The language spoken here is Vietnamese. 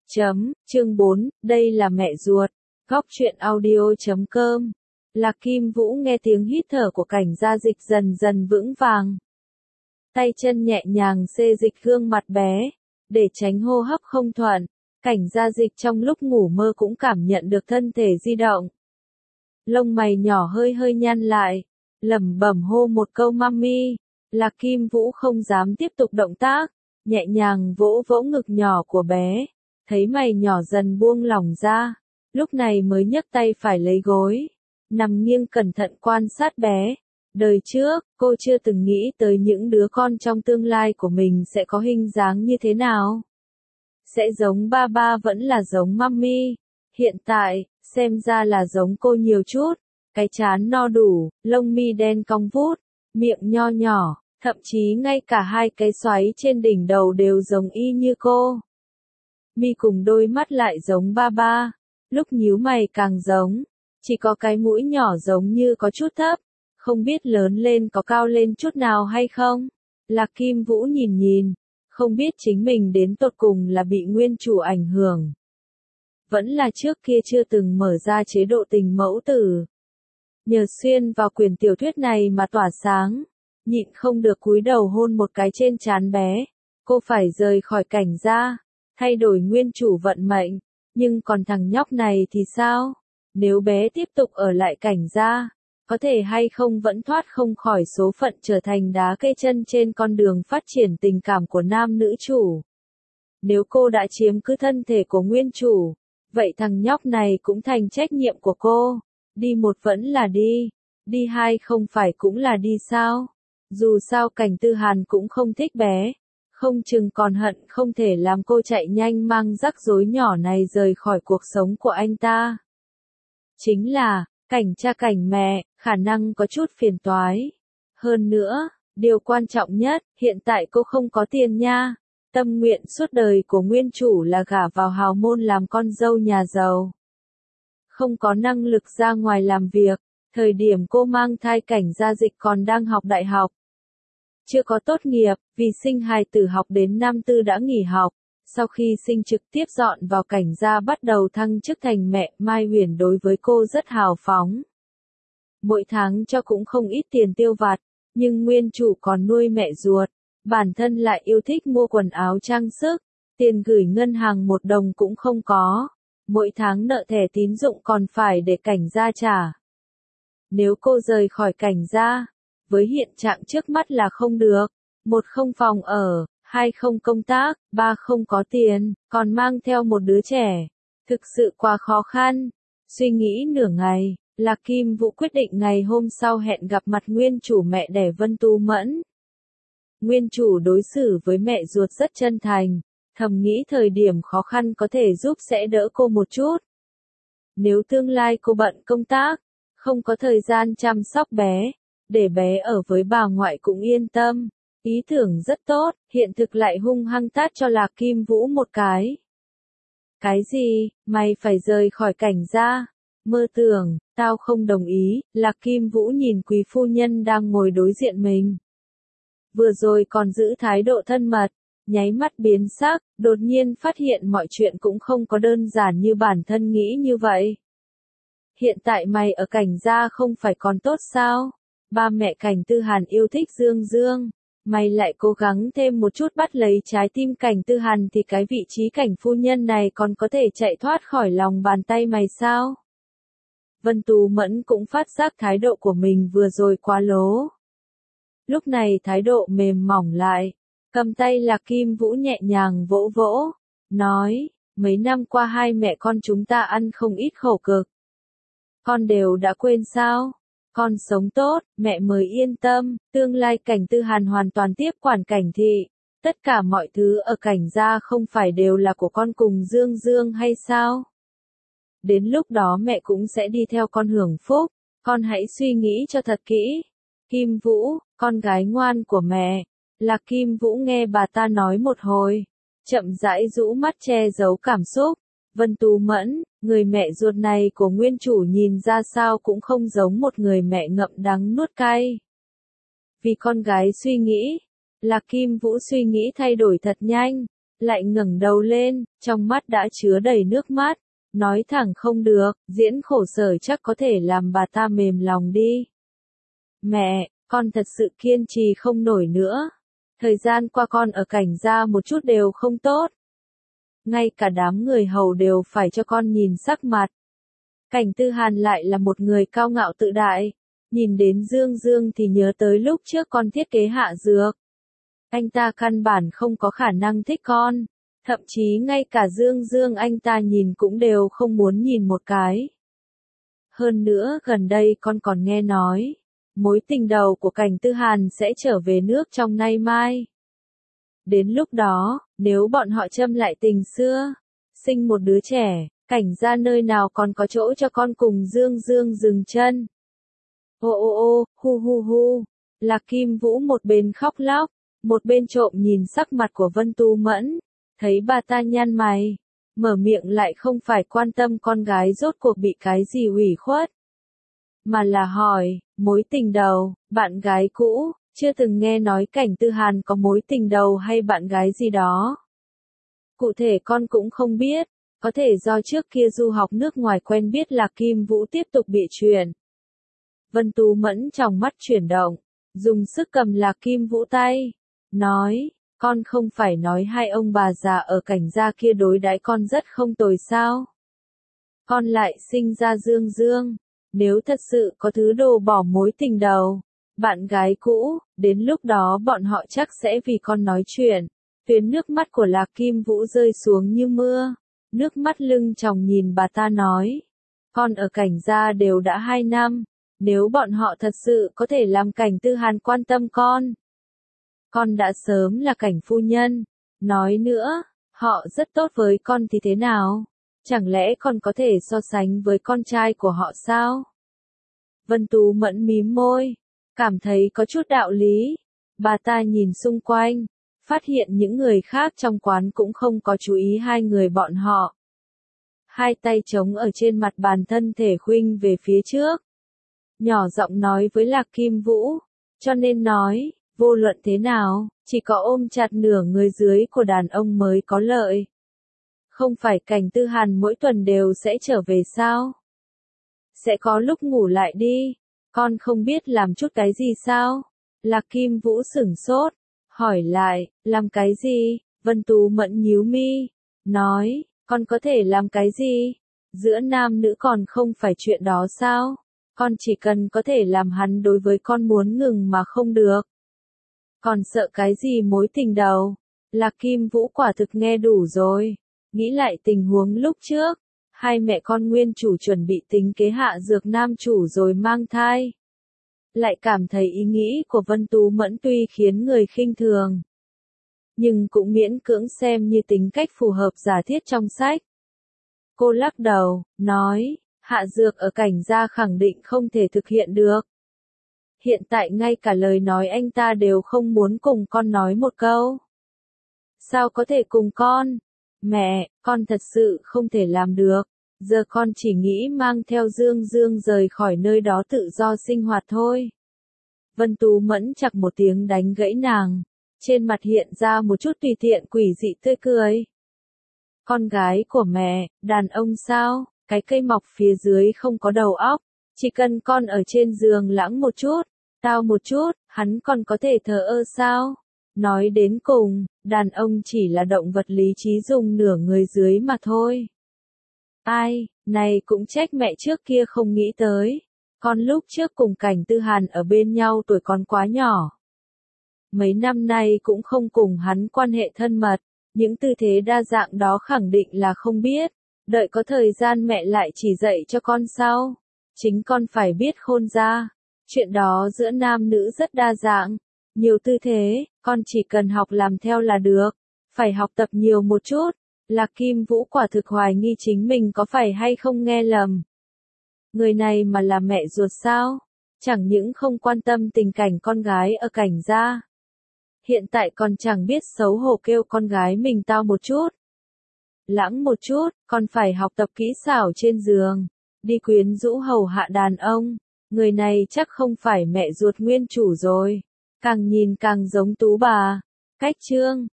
Chương 4, đây là mẹ ruột. Góc truyện audio.com. Lạc Kim Vũ nghe tiếng hít thở của Cảnh Gia Dịch dần dần vững vàng. Tay chân nhẹ nhàng xê dịch gương mặt bé, để tránh hô hấp không thuận. Cảnh Gia Dịch trong lúc ngủ mơ cũng cảm nhận được thân thể di động. Lông mày nhỏ hơi hơi nhăn lại, lẩm bẩm hô một câu mami. Lạc Kim Vũ không dám tiếp tục động tác, nhẹ nhàng vỗ vỗ ngực nhỏ của bé. Thấy mày nhỏ dần buông lỏng ra, lúc này mới nhấc tay phải lấy gối, nằm nghiêng cẩn thận quan sát bé. Đời trước, cô chưa từng nghĩ tới những đứa con trong tương lai của mình sẽ có hình dáng như thế nào. Sẽ giống ba ba vẫn là giống mami. Hiện tại, xem ra là giống cô nhiều chút. Cái trán no đủ, lông mi đen cong vút, miệng nho nhỏ, thậm chí ngay cả hai cái xoáy trên đỉnh đầu đều giống y như cô. Mi cùng đôi mắt lại giống ba ba, lúc nhíu mày càng giống, chỉ có cái mũi nhỏ giống như có chút thấp, không biết lớn lên có cao lên chút nào hay không. Lạc Kim Vũ nhìn nhìn, không biết chính mình đến tột cùng là bị nguyên chủ ảnh hưởng. Vẫn là trước kia chưa từng mở ra chế độ tình mẫu tử. Nhờ xuyên vào quyển tiểu thuyết này mà tỏa sáng, nhịn không được cúi đầu hôn một cái trên trán bé. Cô phải rời khỏi Cảnh Gia, thay đổi nguyên chủ vận mệnh, nhưng còn thằng nhóc này thì sao? Nếu bé tiếp tục ở lại Cảnh Gia, có thể hay không vẫn thoát không khỏi số phận trở thành đá cây chân trên con đường phát triển tình cảm của nam nữ chủ. Nếu cô đã chiếm cứ thân thể của nguyên chủ, vậy thằng nhóc này cũng thành trách nhiệm của cô. Đi một vẫn là đi hai không phải cũng là đi sao? Dù sao Cảnh Tư Hàn cũng không thích bé. Không chừng còn hận không thể làm cô chạy nhanh mang rắc rối nhỏ này rời khỏi cuộc sống của anh ta. Chính là, Cảnh cha cảnh mẹ, khả năng có chút phiền toái. Hơn nữa, điều quan trọng nhất, hiện tại cô không có tiền nha. Tâm nguyện suốt đời của nguyên chủ là gả vào hào môn làm con dâu nhà giàu. Không có năng lực ra ngoài làm việc, thời điểm cô mang thai Cảnh Gia Dịch còn đang học đại học. Chưa có tốt nghiệp, vì sinh hài tử học đến năm tư đã nghỉ học, sau khi sinh trực tiếp dọn vào Cảnh Gia bắt đầu thăng chức thành mẹ. Mai Huyền đối với cô rất hào phóng. Mỗi tháng cho cũng không ít tiền tiêu vặt, nhưng nguyên chủ còn nuôi mẹ ruột, bản thân lại yêu thích mua quần áo trang sức, tiền gửi ngân hàng 1 đồng cũng không có, mỗi tháng nợ thẻ tín dụng còn phải để Cảnh Gia trả. Nếu cô rời khỏi Cảnh Gia, với hiện trạng trước mắt là không được, 1 không phòng ở, 2 không công tác, 3 không có tiền, còn mang theo một đứa trẻ. Thực sự quá khó khăn. Suy nghĩ nửa ngày, Lạc Kim Vũ quyết định ngày hôm sau hẹn gặp mặt nguyên chủ mẹ đẻ Vân Tu Mẫn. Nguyên chủ đối xử với mẹ ruột rất chân thành, thầm nghĩ thời điểm khó khăn có thể giúp sẽ đỡ cô một chút. Nếu tương lai cô bận công tác, không có thời gian chăm sóc bé, để bé ở với bà ngoại cũng yên tâm. Ý tưởng rất tốt, hiện thực lại hung hăng tát cho Lạc Kim Vũ một cái. Cái gì, mày phải rời khỏi Cảnh Gia? Mơ tưởng, tao không đồng ý. Lạc Kim Vũ nhìn quý phu nhân đang ngồi đối diện mình. Vừa rồi còn giữ thái độ thân mật, nháy mắt biến sắc, đột nhiên phát hiện mọi chuyện cũng không có đơn giản như bản thân nghĩ như vậy. Hiện tại mày ở Cảnh Gia không phải còn tốt sao? Ba mẹ Cảnh Tư Hàn yêu thích Dương Dương, mày lại cố gắng thêm một chút bắt lấy trái tim Cảnh Tư Hàn thì cái vị trí Cảnh phu nhân này còn có thể chạy thoát khỏi lòng bàn tay mày sao? Vân Tu Mẫn cũng phát giác thái độ của mình vừa rồi quá lố. Lúc này thái độ mềm mỏng lại, cầm tay Lạc Kim Vũ nhẹ nhàng vỗ vỗ, nói, mấy năm qua hai mẹ con chúng ta ăn không ít khổ cực. Con đều đã quên sao? Con sống tốt, mẹ mới yên tâm, tương lai Cảnh Tư Hàn hoàn toàn tiếp quản Cảnh thị. Tất cả mọi thứ ở Cảnh Gia không phải đều là của con cùng Dương Dương hay sao? Đến lúc đó mẹ cũng sẽ đi theo con hưởng phúc, con hãy suy nghĩ cho thật kỹ. Kim Vũ, con gái ngoan của mẹ. Lạc Kim Vũ nghe bà ta nói một hồi, chậm rãi rũ mắt che giấu cảm xúc. Vân Tu Mẫn, người mẹ ruột này của nguyên chủ nhìn ra sao cũng không giống một người mẹ ngậm đắng nuốt cay. Vì con gái suy nghĩ, Lạc Kim Vũ suy nghĩ thay đổi thật nhanh, lại ngẩng đầu lên, trong mắt đã chứa đầy nước mắt, nói thẳng không được, diễn khổ sở chắc có thể làm bà ta mềm lòng đi. Mẹ, con thật sự kiên trì không nổi nữa. Thời gian qua con ở Cảnh Gia một chút đều không tốt. Ngay cả đám người hầu đều phải cho con nhìn sắc mặt. Cảnh Tư Hàn lại là một người cao ngạo tự đại. Nhìn đến Dương Dương thì nhớ tới lúc trước con thiết kế Hạ Dược. Anh ta căn bản không có khả năng thích con. Thậm chí ngay cả Dương Dương anh ta nhìn cũng đều không muốn nhìn một cái. Hơn nữa gần đây con còn nghe nói, mối tình đầu của Cảnh Tư Hàn sẽ trở về nước trong nay mai. Đến lúc đó, nếu bọn họ châm lại tình xưa, sinh một đứa trẻ, Cảnh Gia nơi nào còn có chỗ cho con cùng Dương Dương dừng chân. Ô ô ô, hu hu hu, Lạc Kim Vũ một bên khóc lóc, một bên trộm nhìn sắc mặt của Vân Tu Mẫn, thấy bà ta nhăn mày, mở miệng lại không phải quan tâm con gái rốt cuộc bị cái gì ủy khuất, mà là hỏi, mối tình đầu, bạn gái cũ, chưa từng nghe nói Cảnh Tư Hàn có mối tình đầu hay bạn gái gì đó. Cụ thể con cũng không biết, có thể do trước kia du học nước ngoài quen biết Lạc Kim Vũ tiếp tục bị truyền. Vân Tu Mẫn trong mắt chuyển động, dùng sức cầm Lạc Kim Vũ tay, nói, con không phải nói hai ông bà già ở Cảnh Gia kia đối đãi con rất không tồi sao. Con lại sinh ra Dương Dương, nếu thật sự có thứ đồ bỏ mối tình đầu, bạn gái cũ, đến lúc đó bọn họ chắc sẽ vì con nói chuyện. Tuyến nước mắt của Lạc Kim Vũ rơi xuống như mưa, nước mắt lưng tròng nhìn bà ta nói, con ở Cảnh Gia đều đã 2 năm, nếu bọn họ thật sự có thể làm Cảnh Tư Hàn quan tâm con đã sớm là Cảnh phu nhân. Nói nữa, họ rất tốt với con thì thế nào? Chẳng lẽ con có thể so sánh với con trai của họ sao? Vân Tú Mẫn mím môi, cảm thấy có chút đạo lý. Bà ta nhìn xung quanh, phát hiện những người khác trong quán cũng không có chú ý hai người bọn họ. Hai tay chống ở trên mặt bàn, thân thể khuynh về phía trước. Nhỏ giọng nói với Lạc Kim Vũ, cho nên nói, vô luận thế nào, chỉ có ôm chặt nửa người dưới của đàn ông mới có lợi. Không phải Cảnh Tư Hàn mỗi tuần đều sẽ trở về sao? Sẽ có lúc ngủ lại đi, con không biết làm chút cái gì sao? Lạc Kim Vũ sửng sốt, hỏi lại, làm cái gì? Vân Tú Mẫn nhíu mi, nói, con có thể làm cái gì? Giữa nam nữ còn không phải chuyện đó sao? Con chỉ cần có thể làm hắn đối với con muốn ngừng mà không được. Còn sợ cái gì mối tình đầu? Lạc Kim Vũ quả thực nghe đủ rồi. Nghĩ lại tình huống lúc trước, hai mẹ con nguyên chủ chuẩn bị tính kế Hạ Dược nam chủ rồi mang thai. Lại cảm thấy ý nghĩ của Vân Tú Mẫn tuy khiến người khinh thường, nhưng cũng miễn cưỡng xem như tính cách phù hợp giả thiết trong sách. Cô lắc đầu, nói, Hạ Dược ở Cảnh Gia khẳng định không thể thực hiện được. Hiện tại ngay cả lời nói anh ta đều không muốn cùng con nói một câu. Sao có thể cùng con? Mẹ, con thật sự không thể làm được. Giờ con chỉ nghĩ mang theo Dương Dương rời khỏi nơi đó tự do sinh hoạt thôi. Vân Tú Mẫn chặt một tiếng đánh gãy nàng. Trên mặt hiện ra một chút tùy tiện quỷ dị tươi cười. Con gái của mẹ, đàn ông sao? Cái cây mọc phía dưới không có đầu óc. Chỉ cần con ở trên giường lãng một chút, tao một chút, hắn còn có thể thờ ơ sao? Nói đến cùng, đàn ông chỉ là động vật lý trí dùng nửa người dưới mà thôi. Ai, này cũng trách mẹ trước kia không nghĩ tới. Con lúc trước cùng Cảnh Tư Hàn ở bên nhau tuổi còn quá nhỏ. Mấy năm nay cũng không cùng hắn quan hệ thân mật, những tư thế đa dạng đó khẳng định là không biết. Đợi có thời gian mẹ lại chỉ dạy cho con sau. Chính con phải biết khôn ra. Chuyện đó giữa nam nữ rất đa dạng. Nhiều tư thế, con chỉ cần học làm theo là được. Phải học tập nhiều một chút. Lạc Kim Vũ quả thực hoài nghi chính mình có phải hay không nghe lầm. Người này mà là mẹ ruột sao? Chẳng những không quan tâm tình cảnh con gái ở Cảnh Gia. Hiện tại còn chẳng biết xấu hổ kêu con gái mình tao một chút. Lãng một chút, còn phải học tập kỹ xảo trên giường. Đi quyến rũ hầu hạ đàn ông. Người này chắc không phải mẹ ruột nguyên chủ rồi. Càng nhìn càng giống Tú bà. Cách chương